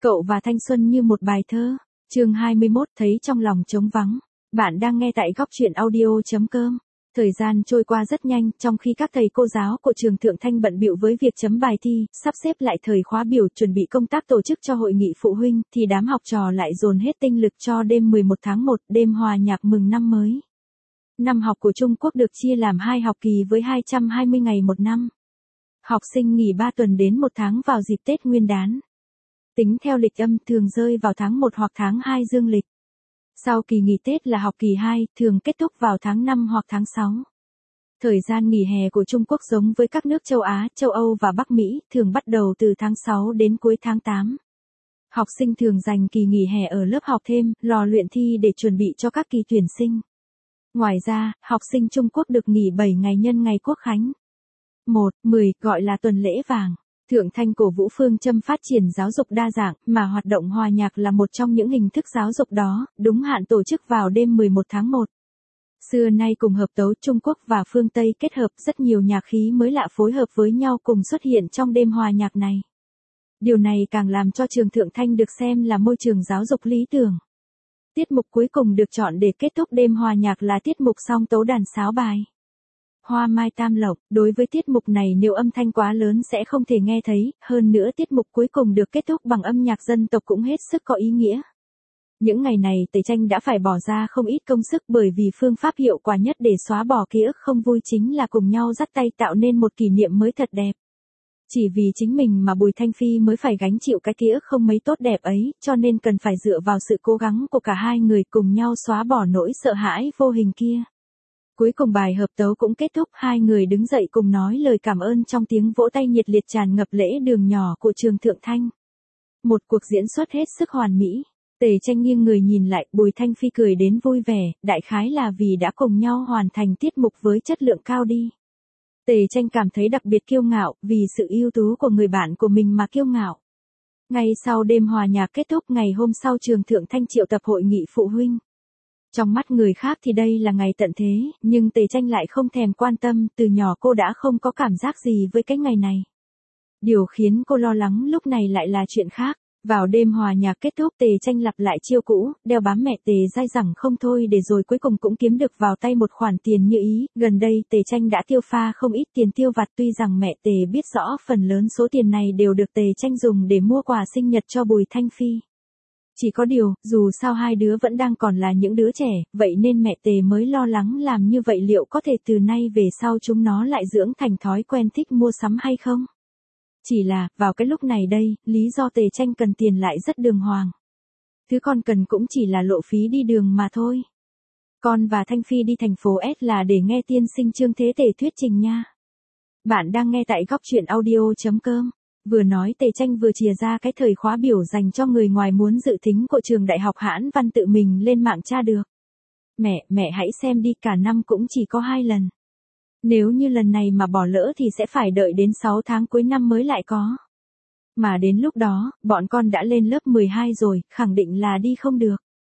Cậu và thanh xuân như một bài thơ. Chương 21 thấy trong lòng trống vắng. Bạn đang nghe tại góc truyện audio.com. Thời gian trôi qua rất nhanh, trong khi các thầy cô giáo của trường Thượng Thanh bận bịu với việc chấm bài thi, sắp xếp lại thời khóa biểu, chuẩn bị công tác tổ chức cho hội nghị phụ huynh, thì đám học trò lại dồn hết tinh lực cho đêm 11 tháng 1, đêm hòa nhạc mừng năm mới. Năm học của Trung Quốc được chia làm 2 học kỳ với 220 ngày một năm. Học sinh nghỉ 3 tuần đến 1 tháng vào dịp Tết Nguyên đán. Tính theo lịch âm thường rơi vào tháng 1 hoặc tháng 2 dương lịch. Sau kỳ nghỉ Tết là học kỳ 2, thường kết thúc vào tháng 5 hoặc tháng 6. Thời gian nghỉ hè của Trung Quốc giống với các nước châu Á, châu Âu và Bắc Mỹ, thường bắt đầu từ tháng 6 đến cuối tháng 8. Học sinh thường dành kỳ nghỉ hè ở lớp học thêm, lò luyện thi để chuẩn bị cho các kỳ tuyển sinh. Ngoài ra, học sinh Trung Quốc được nghỉ 7 ngày nhân ngày Quốc khánh. 1/10 gọi là tuần lễ vàng. Thượng Thanh cổ vũ phương châm phát triển giáo dục đa dạng, mà hoạt động hòa nhạc là một trong những hình thức giáo dục đó, đúng hạn tổ chức vào đêm 11 tháng 1. Xưa nay cùng hợp tấu Trung Quốc và phương Tây kết hợp, rất nhiều nhạc khí mới lạ phối hợp với nhau cùng xuất hiện trong đêm hòa nhạc này. Điều này càng làm cho trường Thượng Thanh được xem là môi trường giáo dục lý tưởng. Tiết mục cuối cùng được chọn để kết thúc đêm hòa nhạc là tiết mục song tấu đàn sáo bài Hoa Mai Tam Lộc. Đối với tiết mục này nếu âm thanh quá lớn sẽ không thể nghe thấy, hơn nữa tiết mục cuối cùng được kết thúc bằng âm nhạc dân tộc cũng hết sức có ý nghĩa. Những ngày này Tề Tranh đã phải bỏ ra không ít công sức bởi vì phương pháp hiệu quả nhất để xóa bỏ ký ức không vui chính là cùng nhau dắt tay tạo nên một kỷ niệm mới thật đẹp. Chỉ vì chính mình mà Bùi Thanh Phi mới phải gánh chịu cái ký ức không mấy tốt đẹp ấy, cho nên cần phải dựa vào sự cố gắng của cả hai người cùng nhau xóa bỏ nỗi sợ hãi vô hình kia. Cuối cùng bài hợp tấu cũng kết thúc, hai người đứng dậy cùng nói lời cảm ơn trong tiếng vỗ tay nhiệt liệt tràn ngập lễ đường nhỏ của trường Thượng Thanh. Một cuộc diễn xuất hết sức hoàn mỹ. Tề Tranh nghiêng người nhìn lại, Bùi Thanh Phi cười đến vui vẻ, đại khái là vì đã cùng nhau hoàn thành tiết mục với chất lượng cao đi. Tề Tranh cảm thấy đặc biệt kiêu ngạo, vì sự ưu tú của người bạn của mình mà kiêu ngạo. Ngay sau đêm hòa nhạc kết thúc, ngày hôm sau trường Thượng Thanh triệu tập hội nghị phụ huynh. Trong mắt người khác thì đây là ngày tận thế, nhưng Tề Tranh lại không thèm quan tâm, từ nhỏ cô đã không có cảm giác gì với cái ngày này. Điều khiến cô lo lắng lúc này lại là chuyện khác. Vào đêm hòa nhạc kết thúc Tề Tranh lặp lại chiêu cũ, đeo bám mẹ Tề dai dẳng không thôi để rồi cuối cùng cũng kiếm được vào tay một khoản tiền như ý. Gần đây Tề Tranh đã tiêu pha không ít tiền tiêu vặt, tuy rằng mẹ Tề biết rõ phần lớn số tiền này đều được Tề Tranh dùng để mua quà sinh nhật cho Bùi Thanh Phi. Chỉ có điều, dù sao hai đứa vẫn đang còn là những đứa trẻ, vậy nên mẹ Tề mới lo lắng làm như vậy liệu có thể từ nay về sau chúng nó lại dưỡng thành thói quen thích mua sắm hay không? Chỉ là, vào cái lúc này đây, lý do Tề Tranh cần tiền lại rất đường hoàng. Thứ con cần cũng chỉ là lộ phí đi đường mà thôi. Con và Thanh Phi đi thành phố S là để nghe tiên sinh Trương Thế Tề thuyết trình nha. Bạn đang nghe tại góc truyện audio.com. Vừa nói Tề Tranh vừa chìa ra cái thời khóa biểu dành cho người ngoài muốn dự thính của trường Đại học Hãn Văn tự mình lên mạng tra được. Mẹ hãy xem đi, cả năm cũng chỉ có 2 lần. Nếu như lần này mà bỏ lỡ thì sẽ phải đợi đến 6 tháng cuối năm mới lại có. Mà đến lúc đó, bọn con đã lên lớp 12 rồi, khẳng định là đi không được.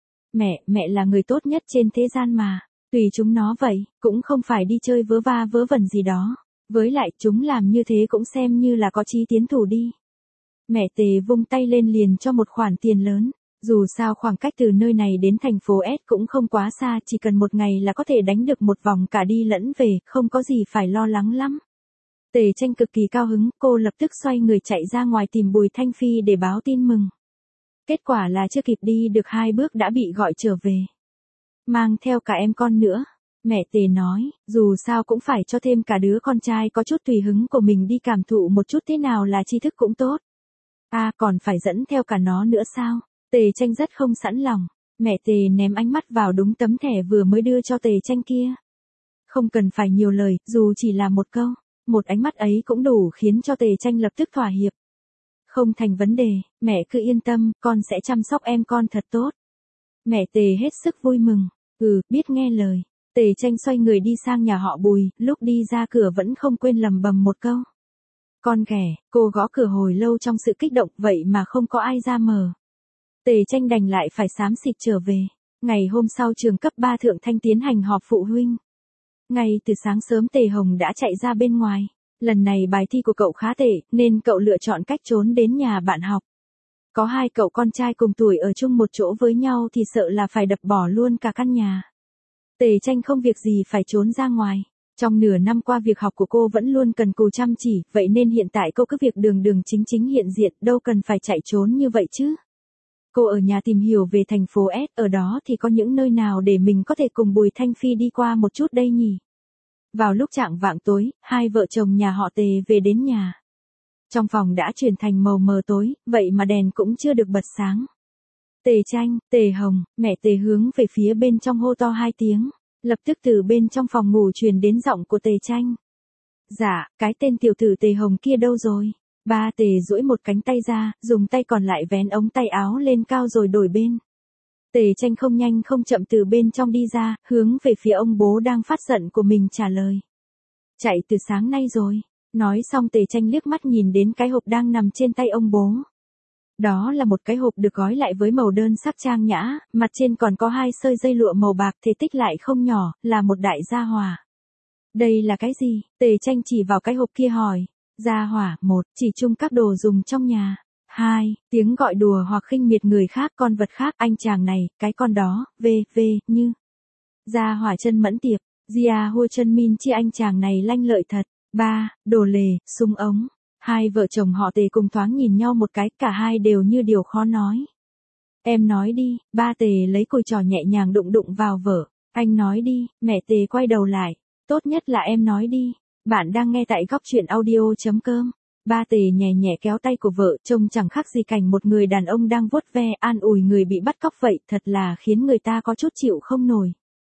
Mẹ là người tốt nhất trên thế gian mà, tùy chúng nó vậy, cũng không phải đi chơi vớ va vớ vẩn gì đó. Với lại chúng làm như thế cũng xem như là có chí tiến thủ đi. Mẹ Tề vung tay lên liền cho một khoản tiền lớn. Dù sao khoảng cách từ nơi này đến thành phố S cũng không quá xa, chỉ cần 1 ngày là có thể đánh được một vòng cả đi lẫn về, không có gì phải lo lắng lắm. Tề Tranh cực kỳ cao hứng, cô lập tức xoay người chạy ra ngoài tìm Bùi Thanh Phi để báo tin mừng. Kết quả là chưa kịp đi được 2 bước đã bị gọi trở về. Mang theo cả em con nữa. Mẹ Tề nói, dù sao cũng phải cho thêm cả đứa con trai có chút tùy hứng của mình đi cảm thụ một chút thế nào là tri thức cũng tốt. À còn phải dẫn theo cả nó nữa sao? Tề Tranh rất không sẵn lòng. Mẹ Tề ném ánh mắt vào đúng tấm thẻ vừa mới đưa cho Tề Tranh kia. Không cần phải nhiều lời, dù chỉ là một câu. Một ánh mắt ấy cũng đủ khiến cho Tề Tranh lập tức thỏa hiệp. Không thành vấn đề, mẹ cứ yên tâm, con sẽ chăm sóc em con thật tốt. Mẹ Tề hết sức vui mừng. Biết nghe lời. Tề Tranh xoay người đi sang nhà họ Bùi, lúc đi ra cửa vẫn không quên lầm bầm một câu. Con ghẻ, cô gõ cửa hồi lâu trong sự kích động vậy mà không có ai ra mở. Tề Tranh đành lại phải xám xịt trở về. Ngày hôm sau trường cấp 3 Thượng Thanh tiến hành họp phụ huynh. Ngay từ sáng sớm Tề Hồng đã chạy ra bên ngoài. Lần này bài thi của cậu khá tệ, nên cậu lựa chọn cách trốn đến nhà bạn học. Có hai cậu con trai cùng tuổi ở chung một chỗ với nhau thì sợ là phải đập bỏ luôn cả căn nhà. Tề Tranh không việc gì phải trốn ra ngoài. Trong nửa năm qua việc học của cô vẫn luôn cần cù chăm chỉ, vậy nên hiện tại cô cứ việc đường đường chính chính hiện diện, đâu cần phải chạy trốn như vậy chứ. Cô ở nhà tìm hiểu về thành phố S, ở đó thì có những nơi nào để mình có thể cùng Bùi Thanh Phi đi qua một chút đây nhỉ? Vào lúc chạng vạng tối, hai vợ chồng nhà họ Tề về đến nhà. Trong phòng đã chuyển thành màu mờ tối, vậy mà đèn cũng chưa được bật sáng. Tề Tranh, Tề Hồng, mẹ Tề hướng về phía bên trong hô to hai tiếng. Lập tức từ bên trong phòng ngủ truyền đến giọng của Tề Tranh. Dạ, cái tên tiểu tử Tề Hồng kia đâu rồi? Ba Tề duỗi một cánh tay ra, dùng tay còn lại vén ống tay áo lên cao rồi đổi bên. Tề Tranh không nhanh không chậm từ bên trong đi ra, hướng về phía ông bố đang phát giận của mình trả lời. Chạy từ sáng nay rồi. Nói xong Tề Tranh liếc mắt nhìn đến cái hộp đang nằm trên tay ông bố. Đó là một cái hộp được gói lại với màu đơn sắc trang nhã, mặt trên còn có hai sợi dây lụa màu bạc thể tích lại không nhỏ, là một đại gia hỏa. Đây là cái gì? Tề Tranh chỉ vào cái hộp kia hỏi. Gia hỏa, 1. Chỉ chung các đồ dùng trong nhà. 2. Tiếng gọi đùa hoặc khinh miệt người khác, con vật khác, anh chàng này, cái con đó, như. Gia hỏa chân mẫn tiệp, Gia hô chân min chi anh chàng này lanh lợi thật. 3. Đồ lề, súng ống. Hai vợ chồng họ Tề cùng thoáng nhìn nhau một cái, cả hai đều như điều khó nói. Em nói đi, ba Tề lấy cùi trò nhẹ nhàng đụng đụng vào vợ. Anh nói đi, mẹ Tề quay đầu lại. Tốt nhất là em nói đi. Bạn đang nghe tại góc truyện audio.com. Ba Tề nhẹ nhẹ kéo tay của vợ, trông chẳng khác gì cảnh một người đàn ông đang vuốt ve an ủi người bị bắt cóc vậy, thật là khiến người ta có chút chịu không nổi.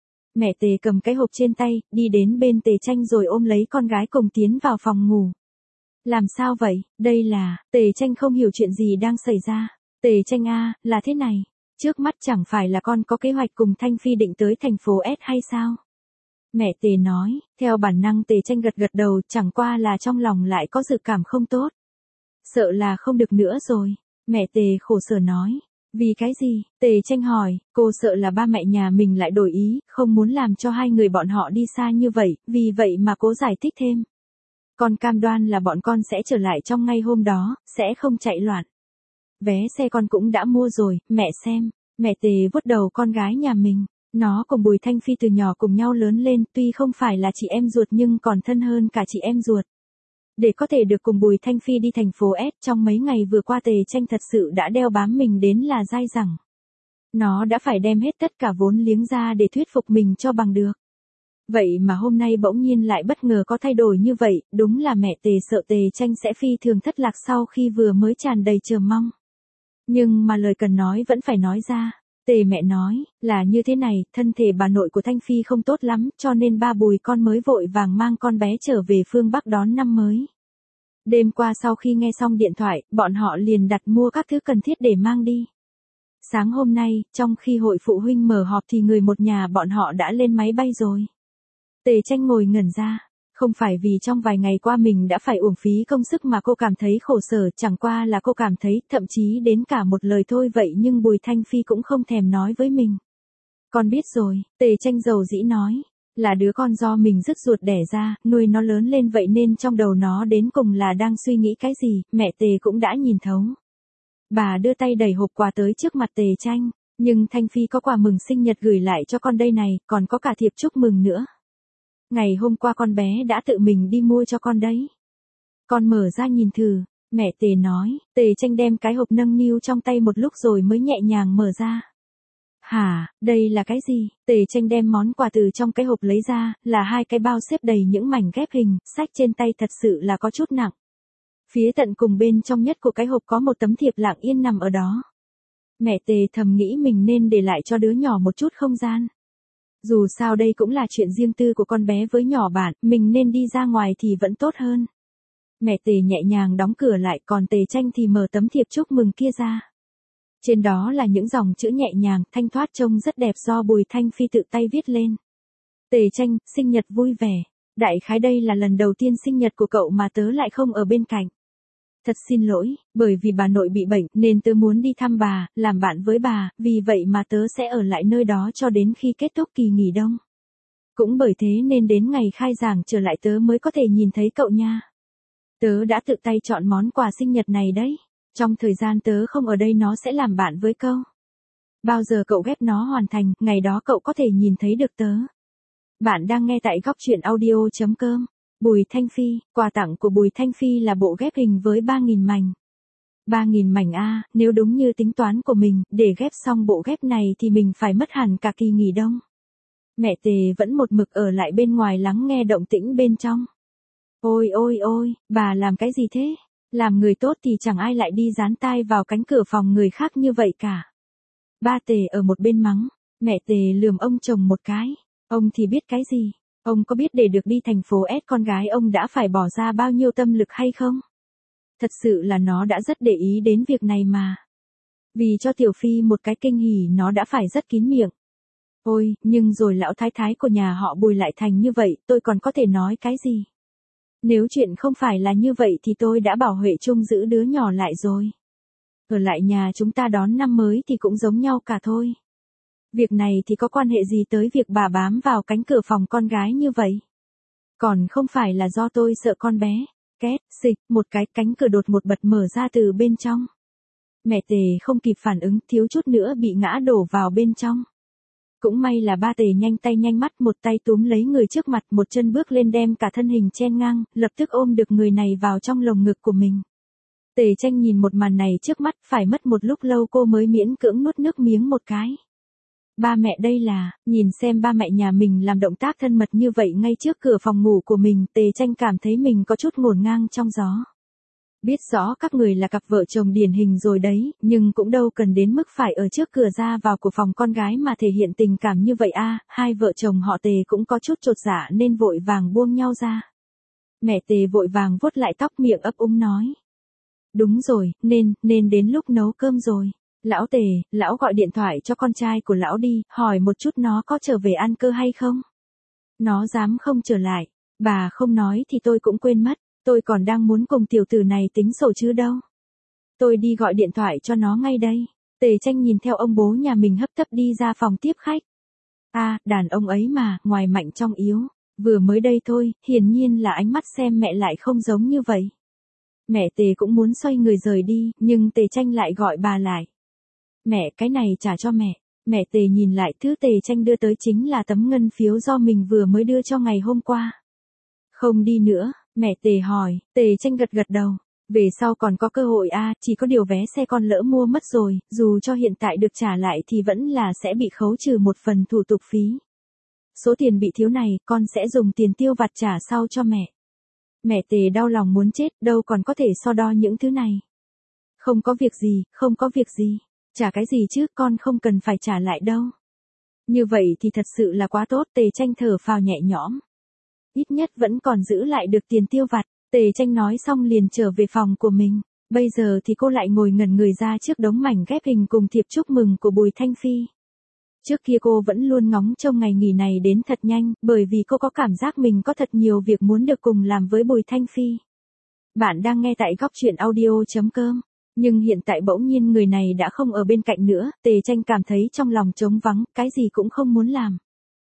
Mẹ Tề cầm cái hộp trên tay, đi đến bên Tề Tranh rồi ôm lấy con gái cùng tiến vào phòng ngủ. Làm sao vậy? Đây là, Tề Tranh không hiểu chuyện gì đang xảy ra. Tề Tranh à, là thế này. Trước mắt chẳng phải là con có kế hoạch cùng Thanh Phi định tới thành phố S hay sao? Mẹ Tề nói, theo bản năng Tề Tranh gật gật đầu, chẳng qua là trong lòng lại có dự cảm không tốt. Sợ là không được nữa rồi. Mẹ Tề khổ sở nói. Vì cái gì? Tề Tranh hỏi, cô sợ là ba mẹ nhà mình lại đổi ý, không muốn làm cho hai người bọn họ đi xa như vậy, vì vậy mà cố giải thích thêm. Con cam đoan là bọn con sẽ trở lại trong ngay hôm đó, sẽ không chạy loạn. Vé xe con cũng đã mua rồi, mẹ xem. Mẹ Tề vuốt đầu con gái nhà mình. Nó cùng Bùi Thanh Phi từ nhỏ cùng nhau lớn lên, tuy không phải là chị em ruột nhưng còn thân hơn cả chị em ruột. Để có thể được cùng Bùi Thanh Phi đi thành phố S trong mấy ngày vừa qua, Tề Tranh thật sự đã đeo bám mình đến là dai dẳng. Nó đã phải đem hết tất cả vốn liếng ra để thuyết phục mình cho bằng được. Vậy mà hôm nay bỗng nhiên lại bất ngờ có thay đổi như vậy, đúng là mẹ Tề sợ Tề Tranh sẽ phi thường thất lạc sau khi vừa mới tràn đầy chờ mong. Nhưng mà lời cần nói vẫn phải nói ra. Tề mẹ nói, là như thế này, thân thể bà nội của Thanh Phi không tốt lắm, cho nên ba Bùi con mới vội vàng mang con bé trở về phương Bắc đón năm mới. Đêm qua sau khi nghe xong điện thoại, bọn họ liền đặt mua các thứ cần thiết để mang đi. Sáng hôm nay, trong khi hội phụ huynh mở họp thì người một nhà bọn họ đã lên máy bay rồi. Tề Tranh ngồi ngẩn ra. Không phải vì trong vài ngày qua mình đã phải uổng phí công sức mà cô cảm thấy khổ sở, chẳng qua là cô cảm thấy, thậm chí đến cả một lời thôi vậy nhưng Bùi Thanh Phi cũng không thèm nói với mình. Con biết rồi, Tề Tranh dầu dĩ nói, là đứa con do mình rứt ruột đẻ ra, nuôi nó lớn lên vậy nên trong đầu nó đến cùng là đang suy nghĩ cái gì, mẹ Tề cũng đã nhìn thấu. Bà đưa tay đẩy hộp quà tới trước mặt Tề Tranh, nhưng Thanh Phi có quà mừng sinh nhật gửi lại cho con đây này, còn có cả thiệp chúc mừng nữa. Ngày hôm qua con bé đã tự mình đi mua cho con đấy. Con mở ra nhìn thử, mẹ Tề nói. Tề Tranh đem cái hộp nâng niu trong tay một lúc rồi mới nhẹ nhàng mở ra. Hả, đây là cái gì? Tề Tranh đem món quà từ trong cái hộp lấy ra, là hai cái bao xếp đầy những mảnh ghép hình, sách trên tay thật sự là có chút nặng. Phía tận cùng bên trong nhất của cái hộp có một tấm thiệp lặng yên nằm ở đó. Mẹ Tề thầm nghĩ mình nên để lại cho đứa nhỏ một chút không gian. Dù sao đây cũng là chuyện riêng tư của con bé với nhỏ bạn, mình nên đi ra ngoài thì vẫn tốt hơn. Mẹ Tề nhẹ nhàng đóng cửa lại, còn Tề Tranh thì mở tấm thiệp chúc mừng kia ra. Trên đó là những dòng chữ nhẹ nhàng, thanh thoát trông rất đẹp do Bùi Thanh Phi tự tay viết lên. Tề Tranh, sinh nhật vui vẻ. Đại khái đây là lần đầu tiên sinh nhật của cậu mà tớ lại không ở bên cạnh. Thật xin lỗi, bởi vì bà nội bị bệnh nên tớ muốn đi thăm bà, làm bạn với bà, vì vậy mà tớ sẽ ở lại nơi đó cho đến khi kết thúc kỳ nghỉ đông. Cũng bởi thế nên đến ngày khai giảng trở lại tớ mới có thể nhìn thấy cậu nha. Tớ đã tự tay chọn món quà sinh nhật này đấy. Trong thời gian tớ không ở đây nó sẽ làm bạn với câu. Bao giờ cậu ghép nó hoàn thành, ngày đó cậu có thể nhìn thấy được tớ. Bạn đang nghe tại góc truyện audio.com. Bùi Thanh Phi, quà tặng của Bùi Thanh Phi là bộ ghép hình với 3.000 mảnh. 3.000 mảnh a, nếu đúng như tính toán của mình, để ghép xong bộ ghép này thì mình phải mất hẳn cả kỳ nghỉ đông. Mẹ Tề vẫn một mực ở lại bên ngoài lắng nghe động tĩnh bên trong. Ôi ôi ôi, bà làm cái gì thế? Làm người tốt thì chẳng ai lại đi dán tai vào cánh cửa phòng người khác như vậy cả. Ba Tề ở một bên mắng, mẹ Tề lườm ông chồng một cái. Ông thì biết cái gì? Ông có biết để được đi thành phố S con gái ông đã phải bỏ ra bao nhiêu tâm lực hay không? Thật sự là nó đã rất để ý đến việc này mà. Vì cho Tiểu Phi một cái kinh hỉ nó đã phải rất kín miệng. Ôi, nhưng rồi lão thái thái của nhà họ Bùi lại thành như vậy, tôi còn có thể nói cái gì? Nếu chuyện không phải là như vậy thì tôi đã bảo Huệ Trung giữ đứa nhỏ lại rồi. Ở lại nhà chúng ta đón năm mới thì cũng giống nhau cả thôi. Việc này thì có quan hệ gì tới việc bà bám vào cánh cửa phòng con gái như vậy? Còn không phải là do tôi sợ con bé. Két, xịch, một cái cánh cửa đột một bật mở ra từ bên trong. Mẹ Tề không kịp phản ứng, thiếu chút nữa bị ngã đổ vào bên trong. Cũng may là ba Tề nhanh tay nhanh mắt, một tay túm lấy người trước mặt, một chân bước lên đem cả thân hình chen ngang, lập tức ôm được người này vào trong lồng ngực của mình. Tề Tranh nhìn một màn này trước mắt, phải mất một lúc lâu cô mới miễn cưỡng nuốt nước miếng một cái. Ba mẹ đây là, nhìn xem ba mẹ nhà mình làm động tác thân mật như vậy ngay trước cửa phòng ngủ của mình, Tề Tranh cảm thấy mình có chút ngổn ngang trong gió. Biết rõ các người là cặp vợ chồng điển hình rồi đấy, nhưng cũng đâu cần đến mức phải ở trước cửa ra vào của phòng con gái mà thể hiện tình cảm như vậy a. Hai vợ chồng họ Tề cũng có chút chột dạ nên vội vàng buông nhau ra. Mẹ Tề vội vàng vuốt lại tóc, miệng ấp úng nói. Đúng rồi, nên đến lúc nấu cơm rồi. Lão Tề, lão gọi điện thoại cho con trai của lão đi, hỏi một chút nó có trở về ăn cơ hay không. Nó dám không trở lại, bà không nói thì tôi cũng quên mất, tôi còn đang muốn cùng tiểu tử này tính sổ chứ đâu. Tôi đi gọi điện thoại cho nó ngay đây. Tề Tranh nhìn theo ông bố nhà mình hấp tấp đi ra phòng tiếp khách. Đàn ông ấy mà, ngoài mạnh trong yếu, vừa mới đây thôi, hiển nhiên là ánh mắt xem mẹ lại không giống như vậy. Mẹ Tề cũng muốn xoay người rời đi, nhưng Tề Tranh lại gọi bà lại. Mẹ, cái này trả cho mẹ. Mẹ Tề nhìn lại, thứ Tề Tranh đưa tới chính là tấm ngân phiếu do mình vừa mới đưa cho ngày hôm qua. Không đi nữa, mẹ Tề hỏi. Tề Tranh gật gật đầu. Về sau còn có cơ hội chỉ có điều vé xe con lỡ mua mất rồi, dù cho hiện tại được trả lại thì vẫn là sẽ bị khấu trừ một phần thủ tục phí. Số tiền bị thiếu này, con sẽ dùng tiền tiêu vặt trả sau cho mẹ. Mẹ Tề đau lòng muốn chết, đâu còn có thể so đo những thứ này. Không có việc gì, không có việc gì. Trả cái gì chứ, con không cần phải trả lại đâu. Như vậy thì thật sự là quá tốt, Tề Tranh thở phào nhẹ nhõm. Ít nhất vẫn còn giữ lại được tiền tiêu vặt. Tề Tranh nói xong liền trở về phòng của mình. Bây giờ thì cô lại ngồi ngẩn người ra trước đống mảnh ghép hình cùng thiệp chúc mừng của Bùi Thanh Phi. Trước kia cô vẫn luôn ngóng trông ngày nghỉ này đến thật nhanh, bởi vì cô có cảm giác mình có thật nhiều việc muốn được cùng làm với Bùi Thanh Phi. Bạn đang nghe tại góc truyện audio.com. Nhưng hiện tại bỗng nhiên người này đã không ở bên cạnh nữa, Tề Tranh cảm thấy trong lòng trống vắng, cái gì cũng không muốn làm.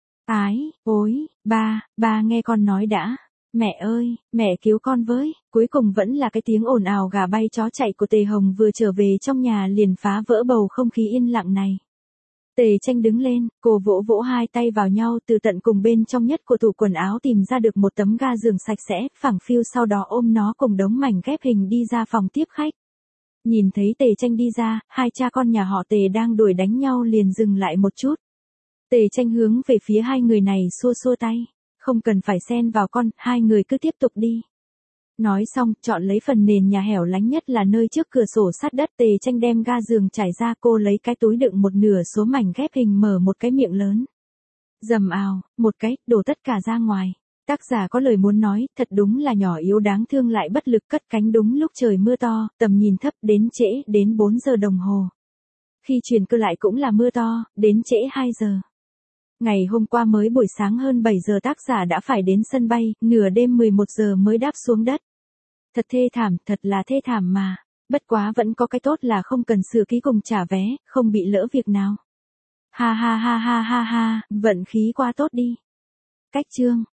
Ôi, ba nghe con nói đã. Mẹ ơi, mẹ cứu con với. Cuối cùng vẫn là cái tiếng ồn ào gà bay chó chạy của Tề Hồng vừa trở về trong nhà liền phá vỡ bầu không khí yên lặng này. Tề Tranh đứng lên, cô vỗ vỗ hai tay vào nhau, từ tận cùng bên trong nhất của tủ quần áo tìm ra được một tấm ga giường sạch sẽ, phẳng phiu, sau đó ôm nó cùng đống mảnh ghép hình đi ra phòng tiếp khách. Nhìn thấy Tề Tranh đi ra, hai cha con nhà họ Tề đang đuổi đánh nhau liền dừng lại một chút. Tề Tranh hướng về phía hai người này xua xua tay. Không cần phải xen vào con, hai người cứ tiếp tục đi. Nói xong, chọn lấy phần nền nhà hẻo lánh nhất là nơi trước cửa sổ sát đất. Tề Tranh đem ga giường trải ra, cô lấy cái túi đựng một nửa số mảnh ghép hình, mở một cái miệng lớn. Dầm ào, một cái, đổ tất cả ra ngoài. Tác giả có lời muốn nói, thật đúng là nhỏ yếu đáng thương lại bất lực, cất cánh đúng lúc trời mưa to, tầm nhìn thấp, đến trễ, đến 4 giờ đồng hồ. Khi chuyển cơ lại cũng là mưa to, đến trễ 2 giờ. Ngày hôm qua mới buổi sáng hơn 7 giờ tác giả đã phải đến sân bay, nửa đêm 11 giờ mới đáp xuống đất. Thật thê thảm, thật là thê thảm mà. Bất quá vẫn có cái tốt là không cần sửa ký cùng trả vé, không bị lỡ việc nào. Ha ha ha ha ha ha, vận khí quá tốt đi. Cách chương